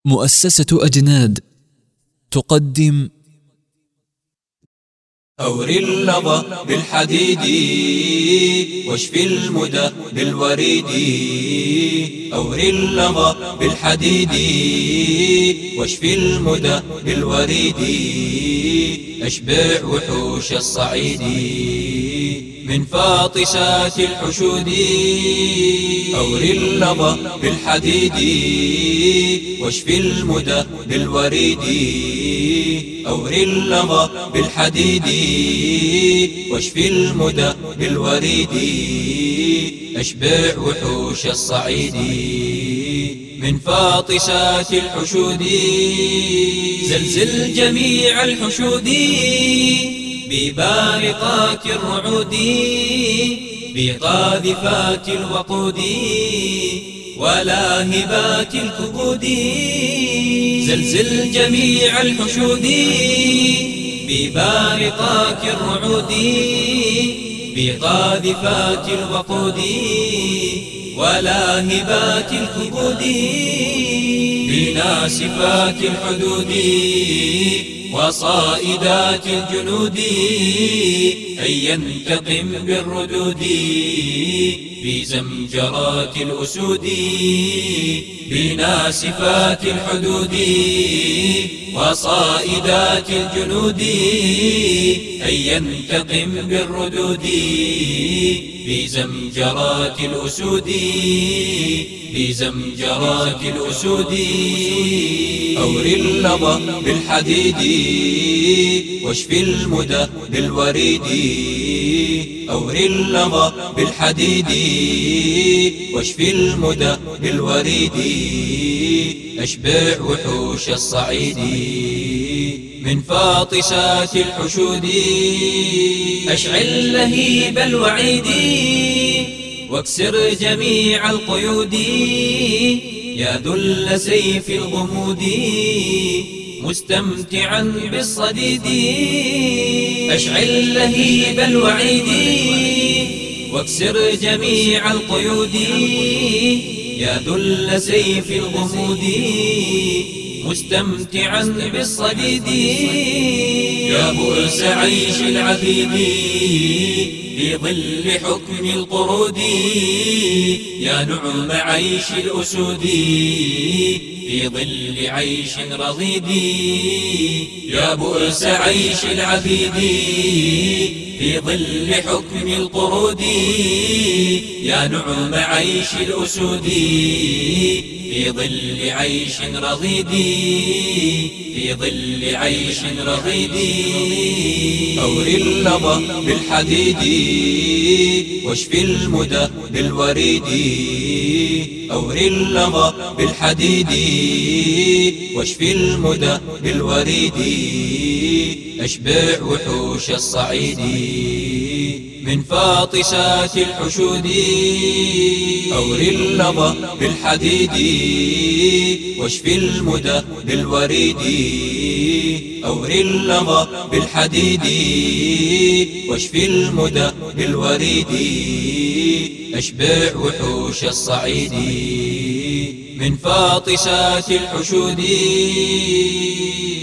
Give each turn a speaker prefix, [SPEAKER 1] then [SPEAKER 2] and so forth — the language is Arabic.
[SPEAKER 1] مؤسسة أجناد تقدم
[SPEAKER 2] أور اللظى بالحديد واشف المدى بالوريد. أور اللظى بالحديد واشف المدى بالوريد. أشبع وحوش الصعيد من فاطشات الحشود. أور اللظى بالحديد واشف المدى بالوريد. أور اللظى بالحديد واشف المدى بالوريد. أشبع وحوش الصعيد من فاطشات الحشود. زلزل جميع الحشود ببارقات الرعود بقاذفات الوقود ولاهبات الكبود. زلزل جميع الحشود ببارقات الرعود بقاذفات الوقود ولاهبات الكبود. بناسفات الحدود وصائدات الجنود أن ينتقم بالردود بزمجرات الأسود. بناسفات الحدود وصائدات الجنود أن ينتقم بالردود بزمجرات الأسود بزمجرات الأسود. أور اللظى بالحديد واشف المدى بالوريد. أور اللظى بالحديد واشف المدى بالوريد. أشبع وحوش الصعيد من فاطشات الحشود. أشعل لهيب الوعيد واكسر جميع القيود. يا ذل سيف الغمود مستمتعا بالصديد. أشعل لهيب الوعيد واكسر جميع القيود. يا ذل سيف الغمود مستمتعا بالصديد. يا بؤس عيش العبيد في ظل حكم القرود. يا نعم عيش الأسود في ظل عيش رغيد. يا بؤس عيش العبيد في ظل حكم القرود. يا نعم عيش الأسود في ظل عيش رغيد في ظل عيش رغيد. أور اللظى بالحديد واشف المدى بالوريد. أور اللظى بالحديد واشف المدى بالوريد. أشبع وحوش الصعيد من فاطشات الحشود. أور اللظى بالحديد واشف المدى بالوريد. أور اللظى بالحديد واشف المدى بالوريد. أشبع وحوش الصعيد من فاطشات الحشود.